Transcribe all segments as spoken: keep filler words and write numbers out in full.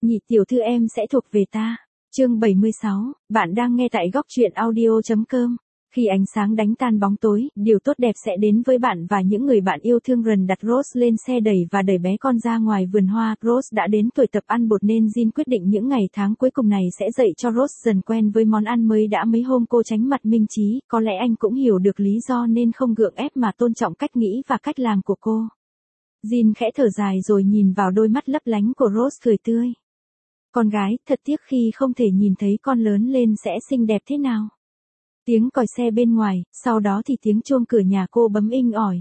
Nhị tiểu thư em sẽ thuộc về ta. Chương bảy mươi sáu, bạn đang nghe tại góc truyện audio.com. Khi ánh sáng đánh tan bóng tối, điều tốt đẹp sẽ đến với bạn và những người bạn yêu thương. Rần đặt Rose lên xe đẩy và đẩy bé con ra ngoài vườn hoa. Rose đã đến tuổi tập ăn bột nên Jin quyết định những ngày tháng cuối cùng này sẽ dạy cho Rose dần quen với món ăn mới. Đã mấy hôm cô tránh mặt Minh Chí, có lẽ anh cũng hiểu được lý do nên không gượng ép mà tôn trọng cách nghĩ và cách làm của cô. Jin khẽ thở dài rồi nhìn vào đôi mắt lấp lánh của Rose cười tươi. Con gái, thật tiếc khi không thể nhìn thấy con lớn lên sẽ xinh đẹp thế nào. Tiếng còi xe bên ngoài, sau đó thì tiếng chuông cửa nhà cô bấm inh ỏi.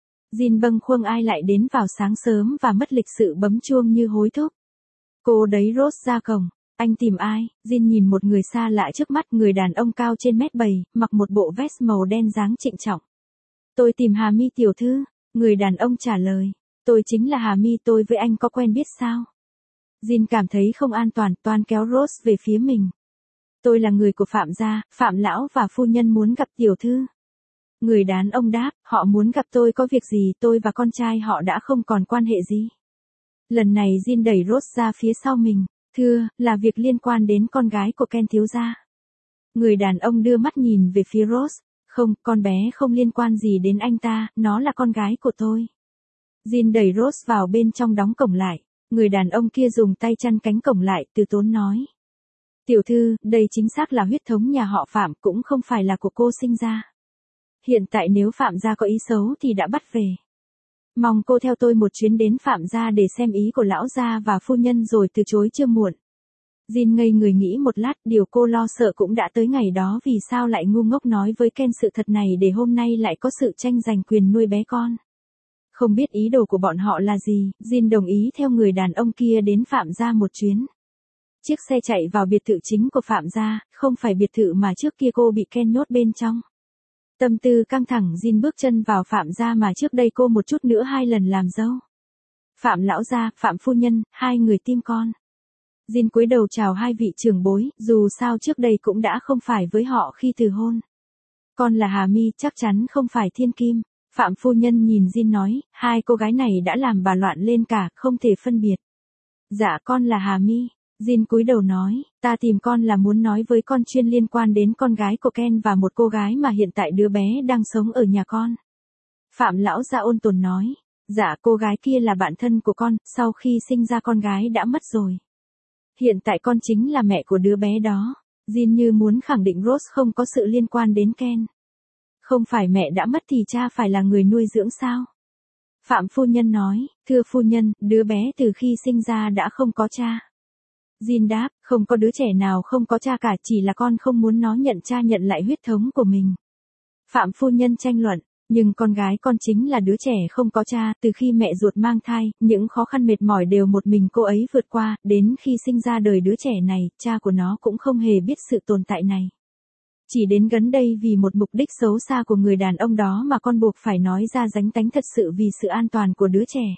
Jin bâng khuâng ai lại đến vào sáng sớm và mất lịch sự bấm chuông như hối thúc. Cô đẩy Rose ra cổng. Anh tìm ai? Jin nhìn một người xa lạ trước mắt, người đàn ông cao trên mét bảy, mặc một bộ vest màu đen dáng trịnh trọng. Tôi tìm Hà Mi tiểu thư. Người đàn ông trả lời. Tôi chính là Hà Mi, tôi với anh có quen biết sao? Jin cảm thấy không an toàn, toan kéo Rose về phía mình. Tôi là người của Phạm gia, Phạm lão và phu nhân muốn gặp tiểu thư. Người đàn ông đáp, họ muốn gặp tôi có việc gì, tôi và con trai họ đã không còn quan hệ gì. Lần này Jin đẩy Rose ra phía sau mình, thưa, là việc liên quan đến con gái của Ken thiếu gia. Người đàn ông đưa mắt nhìn về phía Rose, không, con bé không liên quan gì đến anh ta, nó là con gái của tôi. Jin đẩy Rose vào bên trong đóng cổng lại. Người đàn ông kia dùng tay chặn cánh cổng lại, từ tốn nói. Tiểu thư, đây chính xác là huyết thống nhà họ Phạm, cũng không phải là của cô sinh ra. Hiện tại nếu Phạm gia có ý xấu thì đã bắt về. Mong cô theo tôi một chuyến đến Phạm gia để xem ý của lão gia và phu nhân rồi từ chối chưa muộn. Jin ngây người nghĩ một lát, điều cô lo sợ cũng đã tới ngày đó, vì sao lại ngu ngốc nói với Ken sự thật này để hôm nay lại có sự tranh giành quyền nuôi bé con. Không biết ý đồ của bọn họ là gì, Jin đồng ý theo người đàn ông kia đến Phạm gia một chuyến. Chiếc xe chạy vào biệt thự chính của Phạm gia, không phải biệt thự mà trước kia cô bị Ken nhốt bên trong. Tâm tư căng thẳng, Jin bước chân vào Phạm gia mà trước đây cô một chút nữa hai lần làm dâu. Phạm lão gia, Phạm phu nhân, hai người tim con. Jin cúi đầu chào hai vị trưởng bối, dù sao trước đây cũng đã không phải với họ khi từ hôn. Con là Hà Mi, chắc chắn không phải Thiên Kim. Phạm phu nhân nhìn Jin nói, hai cô gái này đã làm bà loạn lên cả, không thể phân biệt. Dạ con là Hà Mi. Jin cúi đầu nói, ta tìm con là muốn nói với con chuyên liên quan đến con gái của Ken và một cô gái mà hiện tại đứa bé đang sống ở nhà con. Phạm lão gia ôn tồn nói, dạ cô gái kia là bạn thân của con, sau khi sinh ra con gái đã mất rồi. Hiện tại con chính là mẹ của đứa bé đó. Jin như muốn khẳng định Rose không có sự liên quan đến Ken. Không phải mẹ đã mất thì cha phải là người nuôi dưỡng sao? Phạm phu nhân nói, thưa phu nhân, đứa bé từ khi sinh ra đã không có cha. Jin đáp, không có đứa trẻ nào không có cha cả, chỉ là con không muốn nó nhận cha nhận lại huyết thống của mình. Phạm phu nhân tranh luận, nhưng con gái con chính là đứa trẻ không có cha, từ khi mẹ ruột mang thai, những khó khăn mệt mỏi đều một mình cô ấy vượt qua, đến khi sinh ra đời đứa trẻ này, cha của nó cũng không hề biết sự tồn tại này. Chỉ đến gần đây vì một mục đích xấu xa của người đàn ông đó mà con buộc phải nói ra dánh tánh thật sự vì sự an toàn của đứa trẻ.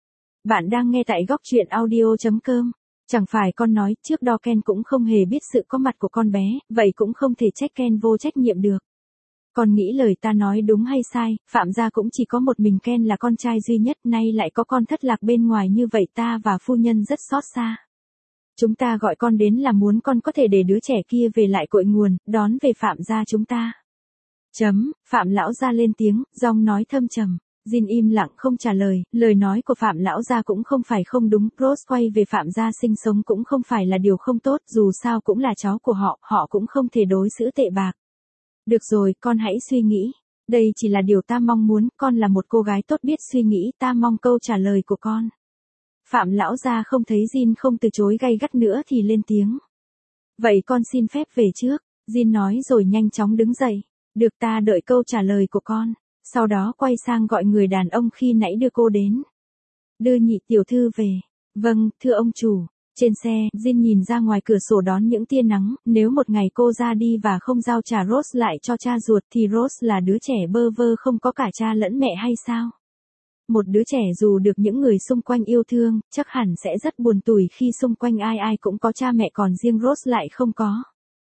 Bạn đang nghe tại góc truyện audio.com. Chẳng phải con nói trước đó Ken cũng không hề biết sự có mặt của con bé, vậy cũng không thể trách Ken vô trách nhiệm được. Con nghĩ lời ta nói đúng hay sai, Phạm gia cũng chỉ có một mình Ken là con trai duy nhất, nay lại có con thất lạc bên ngoài như vậy, ta và phu nhân rất xót xa. Chúng ta gọi con đến là muốn con có thể để đứa trẻ kia về lại cội nguồn, đón về Phạm gia chúng ta. Chấm, Phạm lão gia lên tiếng, giọng nói thâm trầm. Jin im lặng không trả lời, lời nói của Phạm lão gia cũng không phải không đúng, Rose quay về Phạm gia sinh sống cũng không phải là điều không tốt, dù sao cũng là cháu của họ, họ cũng không thể đối xử tệ bạc. Được rồi, con hãy suy nghĩ. Đây chỉ là điều ta mong muốn, con là một cô gái tốt biết suy nghĩ, ta mong câu trả lời của con. Phạm lão gia không thấy Jin không từ chối gay gắt nữa thì lên tiếng. Vậy con xin phép về trước, Jin nói rồi nhanh chóng đứng dậy. Được, ta đợi câu trả lời của con. Sau đó quay sang gọi người đàn ông khi nãy đưa cô đến. Đưa nhị tiểu thư về. Vâng, thưa ông chủ. Trên xe, Jin nhìn ra ngoài cửa sổ đón những tia nắng, nếu một ngày cô ra đi và không giao trả Rose lại cho cha ruột thì Rose là đứa trẻ bơ vơ không có cả cha lẫn mẹ hay sao? Một đứa trẻ dù được những người xung quanh yêu thương, chắc hẳn sẽ rất buồn tủi khi xung quanh ai ai cũng có cha mẹ còn riêng Rose lại không có.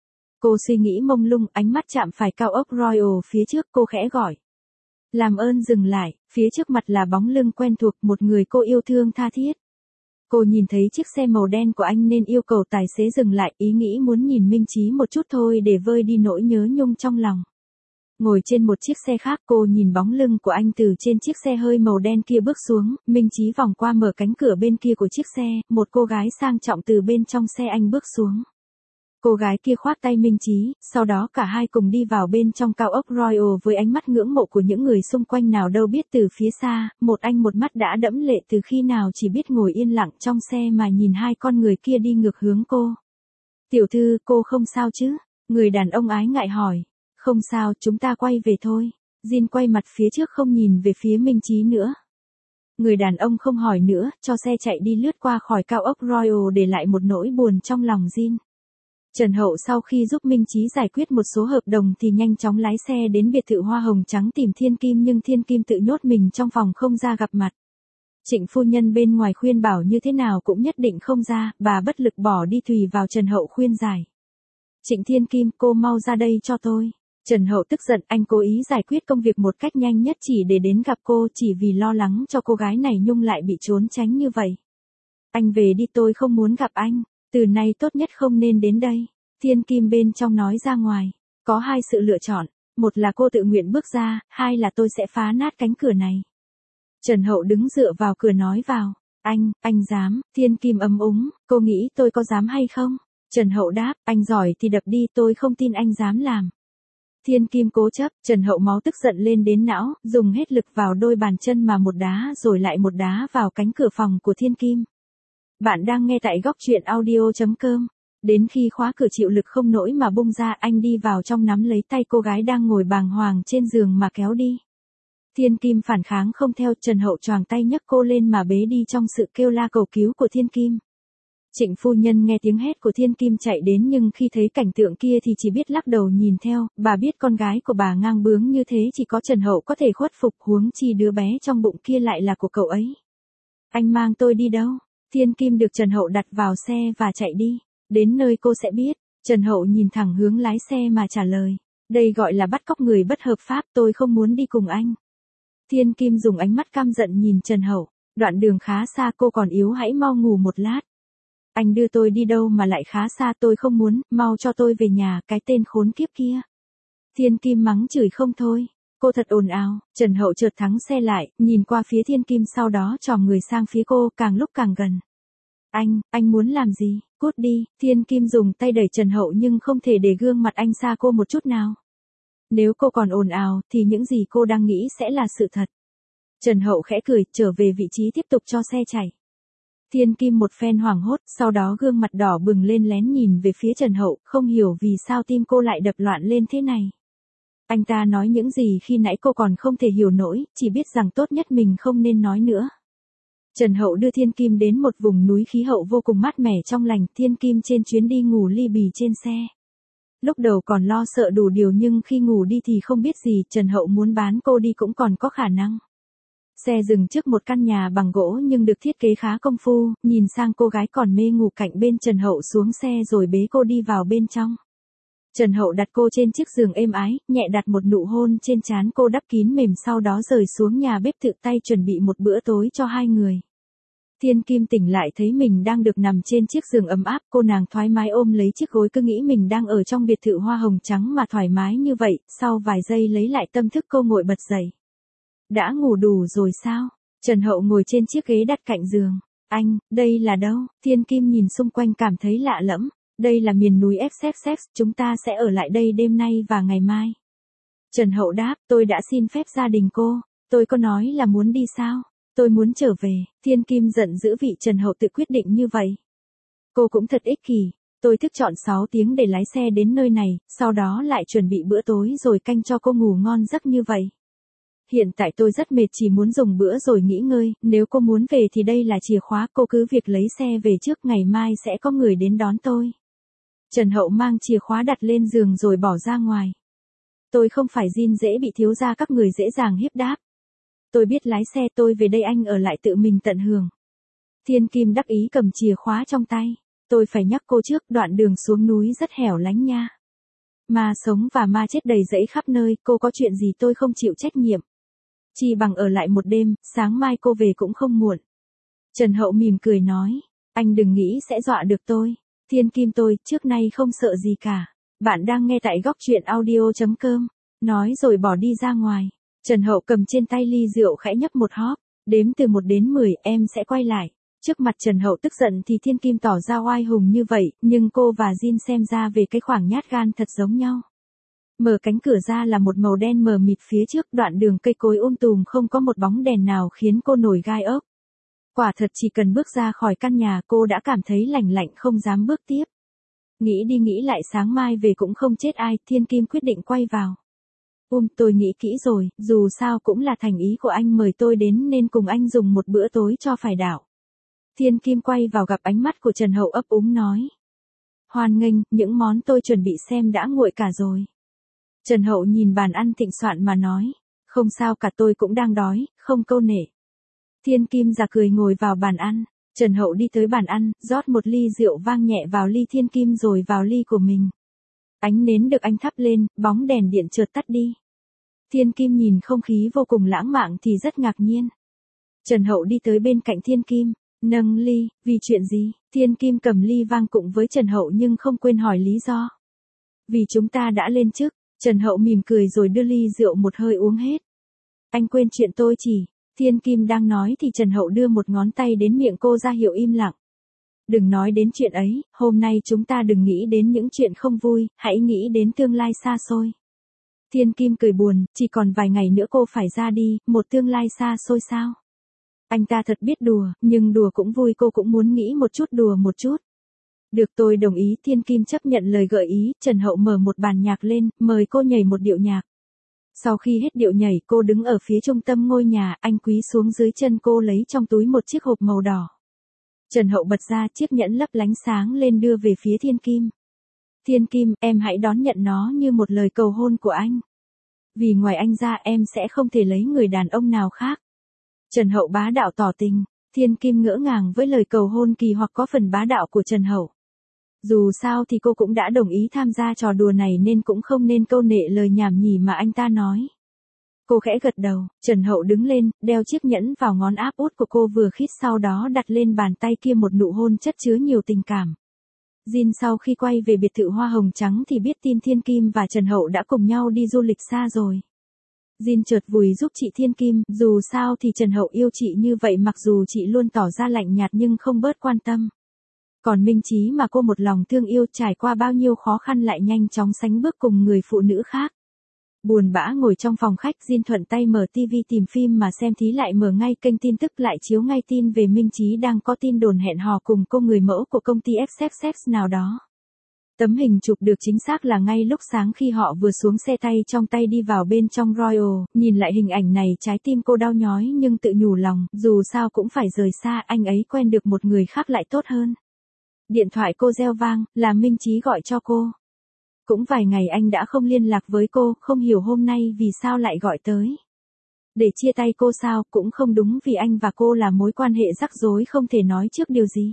Cô suy nghĩ mông lung, ánh mắt chạm phải cao ốc Royal phía trước, cô khẽ gọi. Làm ơn dừng lại, phía trước mặt là bóng lưng quen thuộc, một người cô yêu thương tha thiết. Cô nhìn thấy chiếc xe màu đen của anh nên yêu cầu tài xế dừng lại, ý nghĩ muốn nhìn Minh Chí một chút thôi để vơi đi nỗi nhớ nhung trong lòng. Ngồi trên một chiếc xe khác, cô nhìn bóng lưng của anh từ trên chiếc xe hơi màu đen kia bước xuống, Minh Chí vòng qua mở cánh cửa bên kia của chiếc xe, một cô gái sang trọng từ bên trong xe anh bước xuống. Cô gái kia khoác tay Minh Chí, sau đó cả hai cùng đi vào bên trong cao ốc Royal với ánh mắt ngưỡng mộ của những người xung quanh nào đâu biết từ phía xa, một anh một mắt đã đẫm lệ từ khi nào chỉ biết ngồi yên lặng trong xe mà nhìn hai con người kia đi ngược hướng cô. Tiểu thư, cô không sao chứ? Người đàn ông ái ngại hỏi. Không sao, chúng ta quay về thôi. Jin quay mặt phía trước không nhìn về phía Minh Chí nữa. Người đàn ông không hỏi nữa, cho xe chạy đi lướt qua khỏi cao ốc Royal để lại một nỗi buồn trong lòng Jin. Trần Hậu sau khi giúp Minh Chí giải quyết một số hợp đồng thì nhanh chóng lái xe đến biệt thự hoa hồng trắng tìm Thiên Kim, nhưng Thiên Kim tự nhốt mình trong phòng không ra gặp mặt. Trịnh phu nhân bên ngoài khuyên bảo như thế nào cũng nhất định không ra, bà bất lực bỏ đi tùy vào Trần Hậu khuyên giải. Trịnh Thiên Kim, cô mau ra đây cho tôi. Trần Hậu tức giận, anh cố ý giải quyết công việc một cách nhanh nhất chỉ để đến gặp cô, chỉ vì lo lắng cho cô gái này Nhung lại bị trốn tránh như vậy. Anh về đi, tôi không muốn gặp anh. Từ nay tốt nhất không nên đến đây. Thiên Kim bên trong nói ra ngoài. Có hai sự lựa chọn. Một là cô tự nguyện bước ra, hai là tôi sẽ phá nát cánh cửa này. Trần Hậu đứng dựa vào cửa nói vào. Anh, anh dám. Thiên Kim ấm úng, cô nghĩ tôi có dám hay không? Trần Hậu đáp, anh giỏi thì đập đi, tôi không tin anh dám làm. Thiên Kim cố chấp, Trần Hậu máu tức giận lên đến não, dùng hết lực vào đôi bàn chân mà một đá rồi lại một đá vào cánh cửa phòng của Thiên Kim. Bạn đang nghe tại góc truyện audio chấm com. Đến khi khóa cửa chịu lực không nổi mà bung ra, anh đi vào trong nắm lấy tay cô gái đang ngồi bàng hoàng trên giường mà kéo đi. Thiên Kim phản kháng không theo, Trần Hậu choàng tay nhấc cô lên mà bế đi trong sự kêu la cầu cứu của Thiên Kim. Trịnh phu nhân nghe tiếng hét của Thiên Kim chạy đến, nhưng khi thấy cảnh tượng kia thì chỉ biết lắc đầu nhìn theo, bà biết con gái của bà ngang bướng như thế chỉ có Trần Hậu có thể khuất phục, huống chi đứa bé trong bụng kia lại là của cậu ấy. Anh mang tôi đi đâu? Thiên Kim được Trần Hậu đặt vào xe và chạy đi. Đến nơi cô sẽ biết. Trần Hậu nhìn thẳng hướng lái xe mà trả lời. Đây gọi là bắt cóc người bất hợp pháp, tôi không muốn đi cùng anh. Thiên Kim dùng ánh mắt căm giận nhìn Trần Hậu. Đoạn đường khá xa, cô còn yếu, hãy mau ngủ một lát. Anh đưa tôi đi đâu mà lại khá xa, tôi không muốn, mau cho tôi về nhà, cái tên khốn kiếp kia. Thiên Kim mắng chửi không thôi. Cô thật ồn ào. Trần Hậu chợt thắng xe lại, nhìn qua phía Thiên Kim, sau đó chòm người sang phía cô, càng lúc càng gần. Anh, anh muốn làm gì? Cút đi. Thiên Kim dùng tay đẩy Trần Hậu nhưng không thể để gương mặt anh xa cô một chút nào. Nếu cô còn ồn ào thì những gì cô đang nghĩ sẽ là sự thật. Trần Hậu khẽ cười, trở về vị trí tiếp tục cho xe chạy. Thiên Kim một phen hoảng hốt, sau đó gương mặt đỏ bừng lên lén nhìn về phía Trần Hậu, không hiểu vì sao tim cô lại đập loạn lên thế này. Anh ta nói những gì khi nãy cô còn không thể hiểu nổi, chỉ biết rằng tốt nhất mình không nên nói nữa. Trần Hậu đưa Thiên Kim đến một vùng núi khí hậu vô cùng mát mẻ trong lành, Thiên Kim trên chuyến đi ngủ li bì trên xe. Lúc đầu còn lo sợ đủ điều nhưng khi ngủ đi thì không biết gì, Trần Hậu muốn bán cô đi cũng còn có khả năng. Xe dừng trước một căn nhà bằng gỗ nhưng được thiết kế khá công phu, nhìn sang cô gái còn mê ngủ cạnh bên Trần Hậu xuống xe rồi bế cô đi vào bên trong. Trần Hậu đặt cô trên chiếc giường êm ái, nhẹ đặt một nụ hôn trên trán cô đắp kín mềm, sau đó rời xuống nhà bếp tự tay chuẩn bị một bữa tối cho hai người. Thiên Kim tỉnh lại thấy mình đang được nằm trên chiếc giường ấm áp, cô nàng thoải mái ôm lấy chiếc gối, cứ nghĩ mình đang ở trong biệt thự hoa hồng trắng mà thoải mái như vậy, sau vài giây lấy lại tâm thức cô ngồi bật dậy. Đã ngủ đủ rồi sao? Trần Hậu ngồi trên chiếc ghế đặt cạnh giường. Anh, đây là đâu? Thiên Kim nhìn xung quanh cảm thấy lạ lẫm. Đây là miền núi Essex, chúng ta sẽ ở lại đây đêm nay và ngày mai. Trần Hậu đáp, tôi đã xin phép gia đình cô, tôi có nói là muốn đi sao? Tôi muốn trở về. Thiên Kim giận dữ vị Trần Hậu tự quyết định như vậy. Cô cũng thật ích kỷ, tôi thức trọn sáu tiếng để lái xe đến nơi này, sau đó lại chuẩn bị bữa tối rồi canh cho cô ngủ ngon giấc như vậy. Hiện tại tôi rất mệt, chỉ muốn dùng bữa rồi nghỉ ngơi, nếu cô muốn về thì đây là chìa khóa, cô cứ việc lấy xe về trước, ngày mai sẽ có người đến đón tôi. Trần Hậu mang chìa khóa đặt lên giường rồi bỏ ra ngoài. Tôi không phải Jin dễ bị thiếu gia các người dễ dàng hiếp đáp. Tôi biết lái xe, tôi về đây anh ở lại tự mình tận hưởng. Thiên Kim đắc ý cầm chìa khóa trong tay. Tôi phải nhắc cô trước, đoạn đường xuống núi rất hẻo lánh nha. Ma sống và ma chết đầy rẫy khắp nơi, cô có chuyện gì tôi không chịu trách nhiệm. Chỉ bằng ở lại một đêm, sáng mai cô về cũng không muộn. Trần Hậu mỉm cười nói, anh đừng nghĩ sẽ dọa được tôi. Thiên Kim tôi trước nay không sợ gì cả. Bạn đang nghe tại góc truyện audio.com. Nói rồi bỏ đi ra ngoài. Trần Hậu cầm trên tay ly rượu khẽ nhấp một hóp. Đếm từ một đến mười em sẽ quay lại. Trước mặt Trần Hậu tức giận thì Thiên Kim tỏ ra oai hùng như vậy, nhưng cô và Jin xem ra về cái khoảng nhát gan thật giống nhau. Mở cánh cửa ra là một màu đen mờ mịt phía trước, đoạn đường cây cối um tùm không có một bóng đèn nào khiến cô nổi gai ốc. Quả thật chỉ cần bước ra khỏi căn nhà cô đã cảm thấy lạnh lạnh không dám bước tiếp. Nghĩ đi nghĩ lại sáng mai về cũng không chết ai, Thiên Kim quyết định quay vào. Um, tôi nghĩ kỹ rồi, dù sao cũng là thành ý của anh mời tôi đến nên cùng anh dùng một bữa tối cho phải đạo. Thiên Kim quay vào gặp ánh mắt của Trần Hậu ấp úng nói. Hoan nghênh, những món tôi chuẩn bị xem đã nguội cả rồi. Trần Hậu nhìn bàn ăn thịnh soạn mà nói. Không sao cả, tôi cũng đang đói, không câu nệ. Thiên Kim già cười ngồi vào bàn ăn. Trần Hậu đi tới bàn ăn, rót một ly rượu vang nhẹ vào ly Thiên Kim rồi vào ly của mình. Ánh nến được anh thắp lên, bóng đèn điện chợt tắt đi. Thiên Kim nhìn không khí vô cùng lãng mạn thì rất ngạc nhiên. Trần Hậu đi tới bên cạnh Thiên Kim, nâng ly, vì chuyện gì? Thiên Kim cầm ly vang cùng với Trần Hậu nhưng không quên hỏi lý do. Vì chúng ta đã lên chức. Trần Hậu mỉm cười rồi đưa ly rượu một hơi uống hết. Anh quên chuyện tôi chỉ. Thiên Kim đang nói thì Trần Hậu đưa một ngón tay đến miệng cô ra hiệu im lặng. Đừng nói đến chuyện ấy, hôm nay chúng ta đừng nghĩ đến những chuyện không vui, hãy nghĩ đến tương lai xa xôi. Thiên Kim cười buồn, chỉ còn vài ngày nữa cô phải ra đi, một tương lai xa xôi sao? Anh ta thật biết đùa, nhưng đùa cũng vui, cô cũng muốn nghĩ một chút đùa một chút. Được, tôi đồng ý. Thiên Kim chấp nhận lời gợi ý. Trần Hậu mở một bàn nhạc lên, mời cô nhảy một điệu nhạc. Sau khi hết điệu nhảy cô đứng ở phía trung tâm ngôi nhà, anh cúi xuống dưới chân cô lấy trong túi một chiếc hộp màu đỏ. Trần Hậu bật ra chiếc nhẫn lấp lánh sáng lên đưa về phía Thiên Kim. Thiên Kim, em hãy đón nhận nó như một lời cầu hôn của anh. Vì ngoài anh ra em sẽ không thể lấy người đàn ông nào khác. Trần Hậu bá đạo tỏ tình. Thiên Kim ngỡ ngàng với lời cầu hôn kỳ hoặc có phần bá đạo của Trần Hậu. Dù sao thì cô cũng đã đồng ý tham gia trò đùa này nên cũng không nên câu nệ lời nhảm nhỉ mà anh ta nói. Cô khẽ gật đầu, Trần Hậu đứng lên, đeo chiếc nhẫn vào ngón áp út của cô vừa khít, sau đó đặt lên bàn tay kia một nụ hôn chất chứa nhiều tình cảm. Jin sau khi quay về biệt thự hoa hồng trắng thì biết tin Thiên Kim và Trần Hậu đã cùng nhau đi du lịch xa rồi. Jin chợt vùi giúp chị Thiên Kim, dù sao thì Trần Hậu yêu chị như vậy, mặc dù chị luôn tỏ ra lạnh nhạt nhưng không bớt quan tâm. Còn Minh Chí mà cô một lòng thương yêu trải qua bao nhiêu khó khăn lại nhanh chóng sánh bước cùng người phụ nữ khác. Buồn bã ngồi trong phòng khách, Jin thuận tay mở tivi tìm phim mà xem thí lại mở ngay kênh tin tức lại chiếu ngay tin về Minh Chí đang có tin đồn hẹn hò cùng cô người mẫu của công ty ép ép ép nào đó. Tấm hình chụp được chính xác là ngay lúc sáng khi họ vừa xuống xe tay trong tay đi vào bên trong Royal, nhìn lại hình ảnh này trái tim cô đau nhói nhưng tự nhủ lòng, dù sao cũng phải rời xa, anh ấy quen được một người khác lại tốt hơn. Điện thoại cô reo vang, là Minh Chí gọi cho cô. Cũng vài ngày anh đã không liên lạc với cô, không hiểu hôm nay vì sao lại gọi tới. Để chia tay cô sao, cũng không đúng vì anh và cô là mối quan hệ rắc rối không thể nói trước điều gì.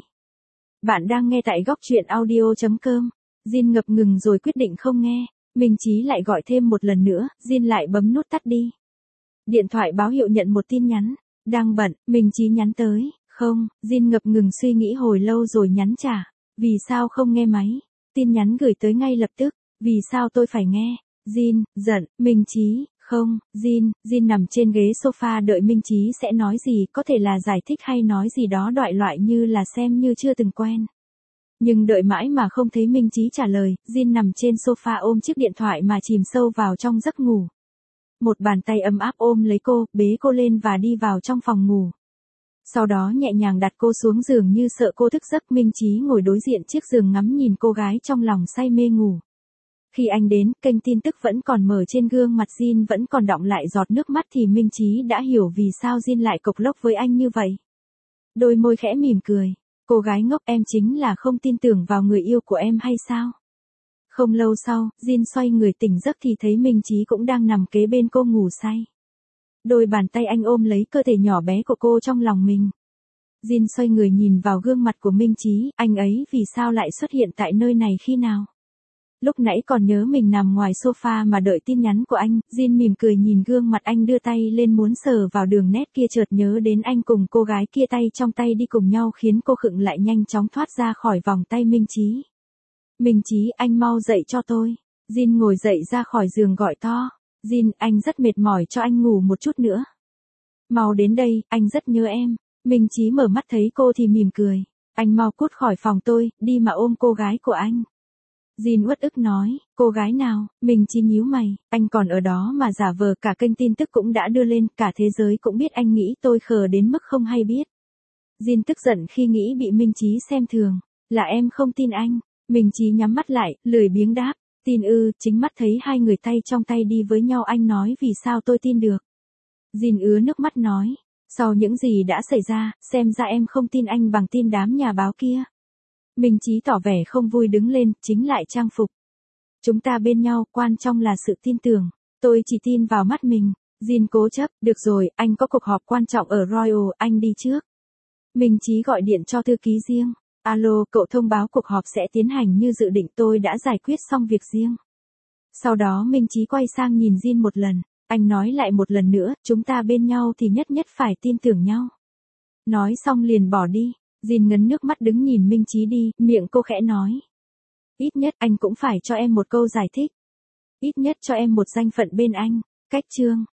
Bạn đang nghe tại góc truyện audio.com. Jin ngập ngừng rồi quyết định không nghe. Minh Chí lại gọi thêm một lần nữa, Jin lại bấm nút tắt đi. Điện thoại báo hiệu nhận một tin nhắn. Đang bận, Minh Chí nhắn tới. Không, Jin ngập ngừng suy nghĩ hồi lâu rồi nhắn trả. Vì sao không nghe máy? Tin nhắn gửi tới ngay lập tức. Vì sao tôi phải nghe? Jin, giận, Minh Chí, không, Jin, Jin nằm trên ghế sofa đợi Minh Chí sẽ nói gì, có thể là giải thích hay nói gì đó đoại loại như là xem như chưa từng quen. Nhưng đợi mãi mà không thấy Minh Chí trả lời, Jin nằm trên sofa ôm chiếc điện thoại mà chìm sâu vào trong giấc ngủ. Một bàn tay ấm áp ôm lấy cô, bế cô lên và đi vào trong phòng ngủ. Sau đó nhẹ nhàng đặt cô xuống giường như sợ cô thức giấc. Minh Chí ngồi đối diện chiếc giường ngắm nhìn cô gái trong lòng say mê ngủ. Khi anh đến, kênh tin tức vẫn còn mở, trên gương mặt Jin vẫn còn đọng lại giọt nước mắt thì Minh Chí đã hiểu vì sao Jin lại cộc lốc với anh như vậy. Đôi môi khẽ mỉm cười. Cô gái ngốc, em chính là không tin tưởng vào người yêu của em hay sao? Không lâu sau, Jin xoay người tỉnh giấc thì thấy Minh Chí cũng đang nằm kế bên cô ngủ say. Đôi bàn tay anh ôm lấy cơ thể nhỏ bé của cô trong lòng mình. Jin xoay người nhìn vào gương mặt của Minh Chí, anh ấy vì sao lại xuất hiện tại nơi này khi nào? Lúc nãy còn nhớ mình nằm ngoài sofa mà đợi tin nhắn của anh, Jin mỉm cười nhìn gương mặt anh đưa tay lên muốn sờ vào đường nét kia, chợt nhớ đến anh cùng cô gái kia tay trong tay đi cùng nhau khiến cô khựng lại, nhanh chóng thoát ra khỏi vòng tay Minh Chí. Minh Chí, anh mau dậy cho tôi. Jin ngồi dậy ra khỏi giường gọi to. Jin, anh rất mệt mỏi, cho anh ngủ một chút nữa. Mau đến đây, anh rất nhớ em. Minh Chí mở mắt thấy cô thì mỉm cười. Anh mau cút khỏi phòng tôi, đi mà ôm cô gái của anh. Jin uất ức nói, cô gái nào? Minh Chí nhíu mày, anh còn ở đó mà giả vờ, cả kênh tin tức cũng đã đưa lên, cả thế giới cũng biết, anh nghĩ tôi khờ đến mức không hay biết. Jin tức giận khi nghĩ bị Minh Chí xem thường, là em không tin anh. Minh Chí nhắm mắt lại, lười biếng đáp, tin ư, chính mắt thấy hai người tay trong tay đi với nhau, anh nói vì sao tôi tin được. Jin ứa nước mắt nói, sau những gì đã xảy ra, xem ra em không tin anh bằng tin đám nhà báo kia. Minh Chí tỏ vẻ không vui đứng lên, chính lại trang phục. Chúng ta bên nhau, quan trọng là sự tin tưởng. Tôi chỉ tin vào mắt mình. Jin cố chấp, được rồi, anh có cuộc họp quan trọng ở Royal, anh đi trước. Minh Chí gọi điện cho thư ký riêng. Alo, cậu thông báo cuộc họp sẽ tiến hành như dự định, tôi đã giải quyết xong việc riêng. Sau đó Minh Chí quay sang nhìn Jin một lần. Anh nói lại một lần nữa, chúng ta bên nhau thì nhất nhất phải tin tưởng nhau. Nói xong liền bỏ đi. Jin ngấn nước mắt đứng nhìn Minh Chí đi, miệng cô khẽ nói. Ít nhất anh cũng phải cho em một câu giải thích. Ít nhất cho em một danh phận bên anh. Cách chương.